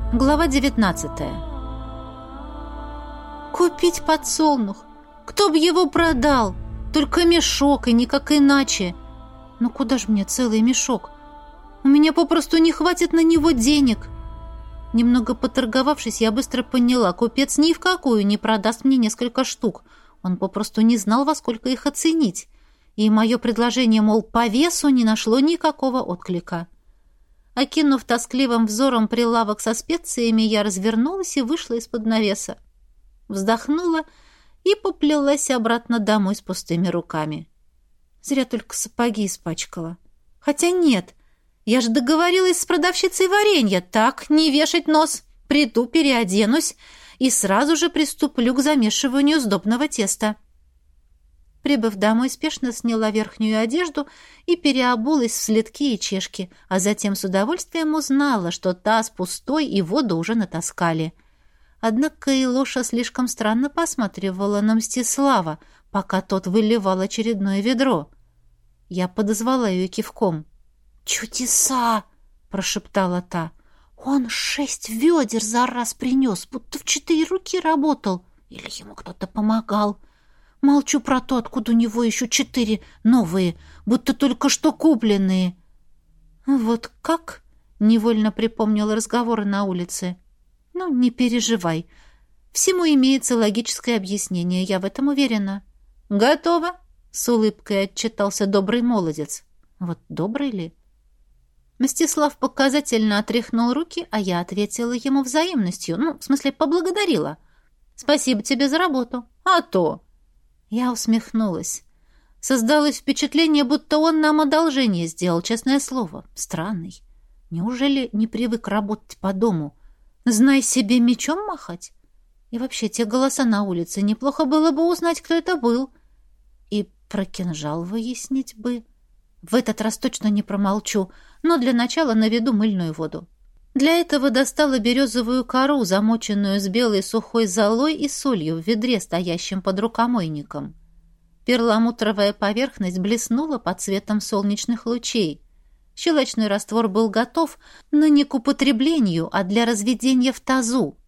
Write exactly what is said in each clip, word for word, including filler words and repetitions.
Глава девятнадцатая. Купить подсолнух. Кто б его продал? Только мешок, и никак иначе. Ну куда ж мне целый мешок? У меня попросту не хватит на него денег. Немного поторговавшись, я быстро поняла, купец ни в какую не продаст мне несколько штук. Он попросту не знал, во сколько их оценить. И мое предложение, мол, по весу, не нашло никакого отклика. Окинув тоскливым взором прилавок со специями, я развернулась и вышла из-под навеса. Вздохнула и поплелась обратно домой с пустыми руками. Зря только сапоги испачкала. Хотя нет, я же договорилась с продавщицей варенья. Так, не вешать нос. Приду, переоденусь и сразу же приступлю к замешиванию сдобного теста. Прибыв домой, спешно сняла верхнюю одежду и переобулась в следки и чешки, а затем с удовольствием узнала, что таз пустой и воду уже натаскали. Однако Илоша слишком странно посматривала на Мстислава, пока тот выливал очередное ведро. Я подозвала ее кивком. «Чудеса!» — прошептала та. «Он шесть ведер за раз принес, будто в четыре руки работал. Или ему кто-то помогал. Молчу про то, откуда у него еще четыре новые, будто только что купленные». «Вот как?» — невольно припомнила разговоры на улице. «Ну, не переживай. Всему имеется логическое объяснение, я в этом уверена». «Готово!» — с улыбкой отчитался добрый молодец. Вот добрый ли? Мстислав показательно отряхнул руки, а я ответила ему взаимностью, ну, в смысле, поблагодарила. «Спасибо тебе за работу». «А то!» Я усмехнулась. Создалось впечатление, будто он нам одолжение сделал, честное слово. Странный. Неужели не привык работать по дому? Знай себе, мечом махать? И вообще, те голоса на улице, неплохо было бы узнать, кто это был. И про кинжал выяснить бы. В этот раз точно не промолчу, но для начала наведу мыльную воду. Для этого достала березовую кору, замоченную с белой сухой золой и солью в ведре, стоящем под рукомойником. Перламутровая поверхность блеснула под светом солнечных лучей. Щелочной раствор был готов, но не к употреблению, а для разведения в тазу.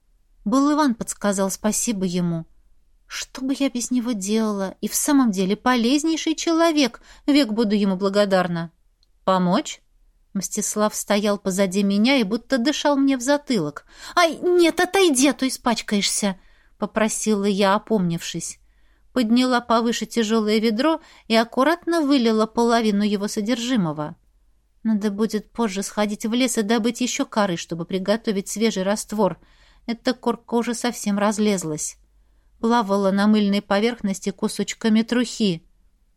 Был Иван подсказал, спасибо ему. Что бы я без него делала? И в самом деле полезнейший человек, век буду ему благодарна. Помочь? Мстислав стоял позади меня и будто дышал мне в затылок. «Ай, нет, отойди, а то испачкаешься!» — попросила я, опомнившись. Подняла повыше тяжелое ведро и аккуратно вылила половину его содержимого. Надо будет позже сходить в лес и добыть еще коры, чтобы приготовить свежий раствор. Эта корка уже совсем разлезлась. Плавала на мыльной поверхности кусочками трухи.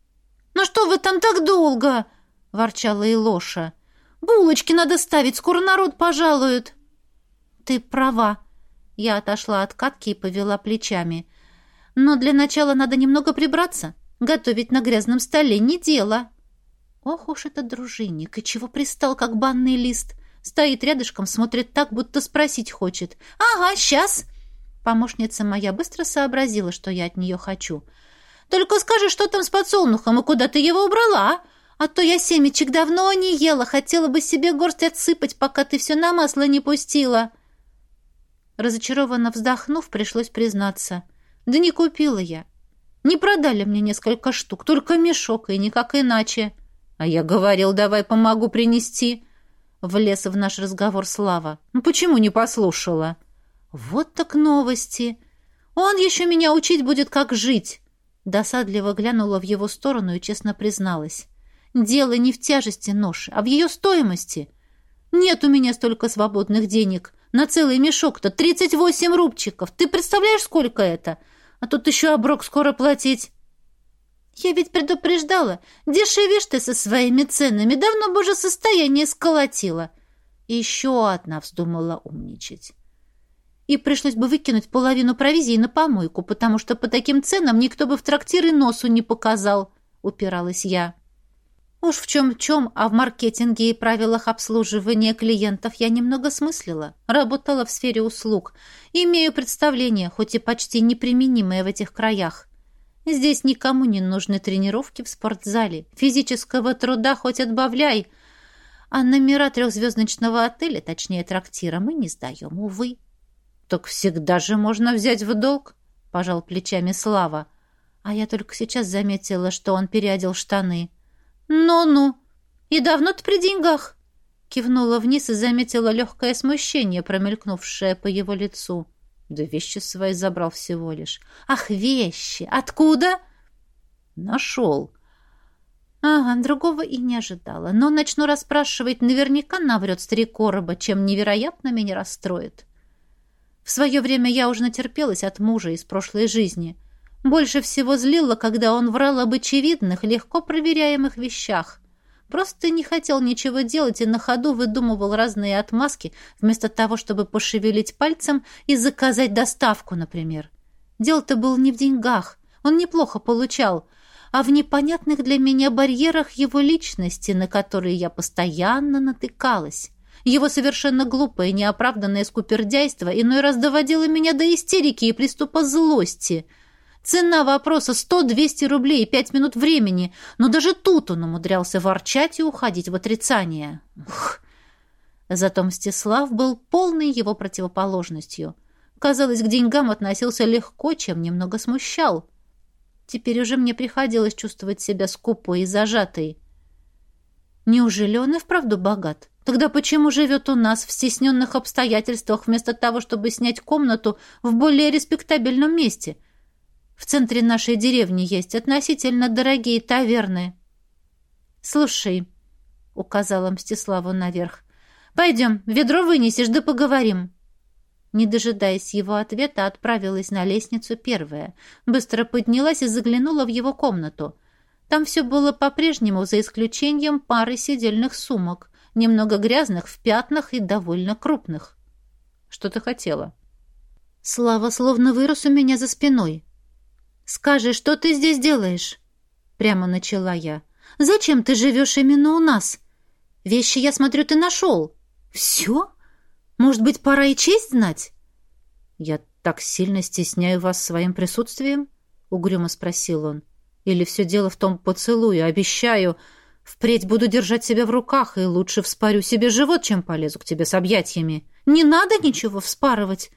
«Ну что вы там так долго?» — ворчала Илоша. «Булочки надо ставить, скоро народ пожалует». «Ты права». Я отошла от катки и повела плечами. «Но для начала надо немного прибраться. Готовить на грязном столе не дело». Ох уж этот дружинник, и чего пристал, как банный лист. Стоит рядышком, смотрит так, будто спросить хочет. «Ага, сейчас». Помощница моя быстро сообразила, что я от нее хочу. «Только скажи, что там с подсолнухом и куда ты его убрала, а то я семечек давно не ела, хотела бы себе горсть отсыпать, пока ты все на масло не пустила». Разочарованно вздохнув, пришлось признаться. «Да не купила я. Не продали мне несколько штук, только мешок, и никак иначе». «А я говорил, давай помогу принести». Влез в наш разговор Слава. «Ну почему не послушала?» «Вот так новости! Он еще меня учить будет, как жить!» Досадливо глянула в его сторону и честно призналась. «Дело не в тяжести ноши, а в ее стоимости. Нет у меня столько свободных денег. На целый мешок-то тридцать восемь рубчиков. Ты представляешь, сколько это? А тут еще оброк скоро платить». «Я ведь предупреждала. Дешевишь ты со своими ценами. Давно бы уже состояние сколотила». Еще одна вздумала умничать. И пришлось бы выкинуть половину провизии на помойку, потому что по таким ценам никто бы в трактир и носу не показал, упиралась я. Уж в чем-чем, а в маркетинге и правилах обслуживания клиентов я немного смыслила. Работала в сфере услуг. Имею представление, хоть и почти неприменимое в этих краях. Здесь никому не нужны тренировки в спортзале. Физического труда хоть отбавляй. А номера трехзвездочного отеля, точнее трактира, мы не сдаем, увы. Так всегда же можно взять в долг, пожал плечами Слава. А я только сейчас заметила, что он переодел штаны. Ну-ну, и давно ты при деньгах? Кивнула вниз и заметила легкое смущение, промелькнувшее по его лицу. Да вещи свои забрал всего лишь. Ах, вещи! Откуда? Нашел. Ага, другого и не ожидала. Но начну расспрашивать, наверняка наврет с три короба, чем невероятно меня расстроит. В свое время я уже натерпелась от мужа из прошлой жизни. Больше всего злило, когда он врал об очевидных, легко проверяемых вещах. Просто не хотел ничего делать и на ходу выдумывал разные отмазки, вместо того, чтобы пошевелить пальцем и заказать доставку, например. Дело-то было не в деньгах, он неплохо получал, а в непонятных для меня барьерах его личности, на которые я постоянно натыкалась. Его совершенно глупое, неоправданное скупердяйство иной раз доводило меня до истерики и приступа злости. Цена вопроса сто-двести рублей и пять минут времени, но даже тут он умудрялся ворчать и уходить в отрицание. Ух. Зато Мстислав был полной его противоположностью. Казалось, к деньгам относился легко, чем немного смущал. Теперь уже мне приходилось чувствовать себя скупой и зажатой. Неужели он и вправду богат? Тогда почему живет у нас в стесненных обстоятельствах, вместо того, чтобы снять комнату в более респектабельном месте? В центре нашей деревни есть относительно дорогие таверны. «Слушай», — указала Мстиславу наверх, — «пойдем, ведро вынесешь, да поговорим». Не дожидаясь его ответа, отправилась на лестницу первая. Быстро поднялась и заглянула в его комнату. Там все было по-прежнему, за исключением пары сидельных сумок, немного грязных, в пятнах и довольно крупных. «Что ты хотела?» Слава словно вырос у меня за спиной. «Скажи, что ты здесь делаешь?» Прямо начала я. «Зачем ты живешь именно у нас? Вещи, я смотрю, ты нашел. Все? Может быть, пора и честь знать?» «Я так сильно стесняю вас своим присутствием?» Угрюмо спросил он. «Или все дело в том поцелуе? Обещаю, впредь буду держать себя в руках и лучше вспорю себе живот, чем полезу к тебе с объятиями». «Не надо ничего вспарывать!»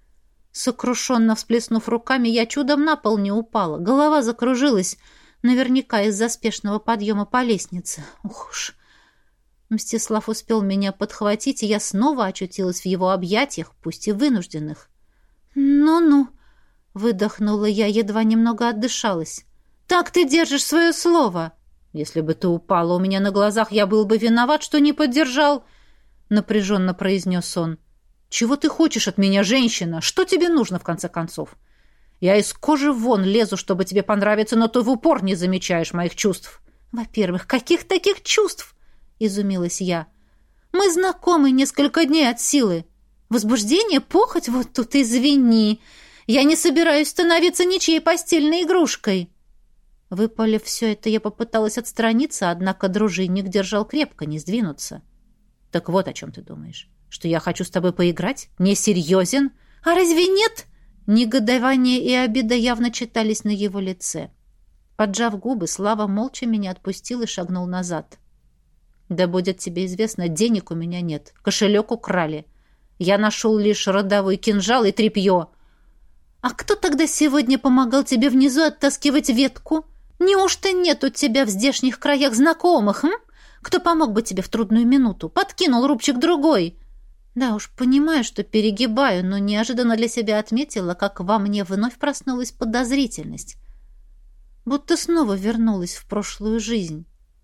Сокрушенно всплеснув руками, я чудом на пол не упала. Голова закружилась, наверняка из-за спешного подъема по лестнице. Ух уж! Мстислав успел меня подхватить, и я снова очутилась в его объятиях, пусть и вынужденных. «Ну-ну», — выдохнула я, едва немного отдышалась. «Так ты держишь свое слово!» «Если бы ты упала у меня на глазах, я был бы виноват, что не поддержал», — напряженно произнес он. «Чего ты хочешь от меня, женщина? Что тебе нужно, в конце концов? Я из кожи вон лезу, чтобы тебе понравиться, но ты в упор не замечаешь моих чувств». «Во-первых, каких таких чувств?» — изумилась я. «Мы знакомы несколько дней от силы. Возбуждение, похоть, вот тут извини. Я не собираюсь становиться ничьей постельной игрушкой». Выпалив все это, я попыталась отстраниться, однако дружинник держал крепко, не сдвинуться. «Так вот о чем ты думаешь. Что я хочу с тобой поиграть? Не серьезен? А разве нет?» Негодование и обида явно читались на его лице. Поджав губы, Слава молча меня отпустил и шагнул назад. «Да будет тебе известно, денег у меня нет. Кошелек украли. Я нашел лишь родовой кинжал и тряпье». «А кто тогда сегодня помогал тебе внизу оттаскивать ветку? Неужто нет у тебя в здешних краях знакомых, м? Кто помог бы тебе в трудную минуту? Подкинул рубчик другой». Да уж, понимаю, что перегибаю, но неожиданно для себя отметила, как во мне вновь проснулась подозрительность. Будто снова вернулась в прошлую жизнь.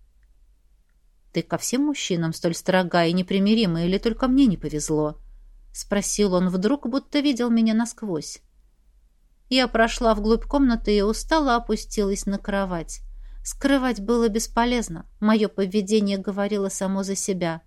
«Ты ко всем мужчинам столь строга и непримирима, или только мне не повезло?» — спросил он вдруг, будто видел меня насквозь. Я прошла вглубь комнаты и устало опустилась на кровать. Скрывать было бесполезно. Мое поведение говорило само за себя.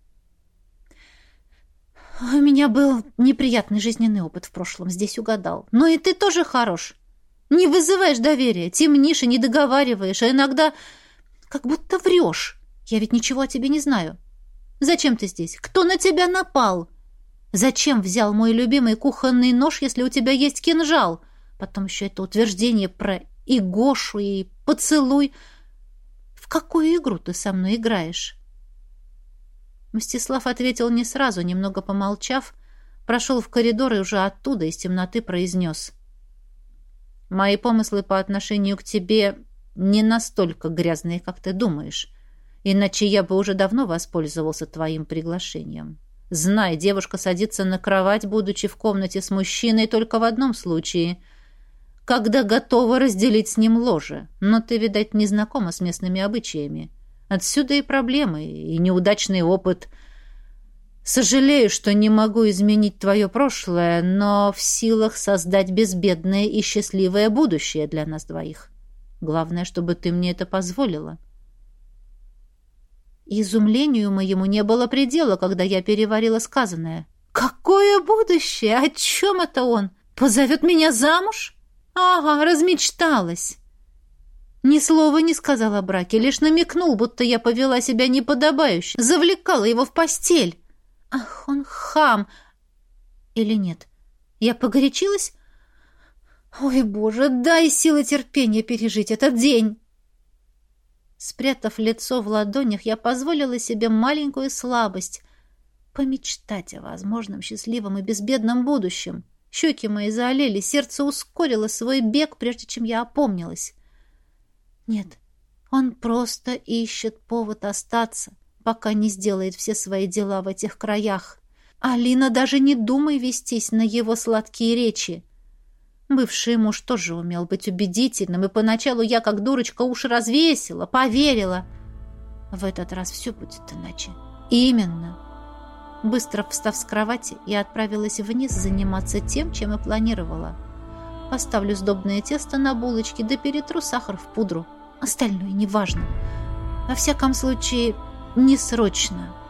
«У меня был неприятный жизненный опыт в прошлом, здесь угадал. Но и ты тоже хорош. Не вызываешь доверия, темнишь и не договариваешь, а иногда как будто врешь. Я ведь ничего о тебе не знаю. Зачем ты здесь? Кто на тебя напал? Зачем взял мой любимый кухонный нож, если у тебя есть кинжал? Потом еще это утверждение про и Гошу, и поцелуй. В какую игру ты со мной играешь?» Мстислав ответил не сразу, немного помолчав, прошел в коридор и уже оттуда из темноты произнес: «Мои помыслы по отношению к тебе не настолько грязные, как ты думаешь, иначе я бы уже давно воспользовался твоим приглашением. Знай, девушка садится на кровать, будучи в комнате с мужчиной, только в одном случае — когда готова разделить с ним ложе. Но ты, видать, не знакома с местными обычаями. Отсюда и проблемы, и неудачный опыт. Сожалею, что не могу изменить твое прошлое, но в силах создать безбедное и счастливое будущее для нас двоих. Главное, чтобы ты мне это позволила». Изумлению моему не было предела, когда я переварила сказанное. «Какое будущее? О чем это он? Позовет меня замуж? Ага, размечталась». Ни слова не сказал о браке, лишь намекнул, будто я повела себя неподобающе, завлекала его в постель. Ах, он хам! Или нет? Я погорячилась? Ой, Боже, дай силы терпения пережить этот день. Спрятав лицо в ладонях, я позволила себе маленькую слабость — помечтать о возможном счастливом и безбедном будущем. Щеки мои заолели, сердце ускорило свой бег, прежде чем я опомнилась. Нет, он просто ищет повод остаться, пока не сделает все свои дела в этих краях. Алина, даже не думай вестись на его сладкие речи. Бывший муж тоже умел быть убедительным, и поначалу я, как дурочка, уши развесила, поверила. В этот раз все будет иначе. Именно. Быстро встав с кровати, я отправилась вниз заниматься тем, чем и планировала. Поставлю сдобное тесто на булочки, да перетру сахар в пудру. Остальное неважно. Во всяком случае, не срочно.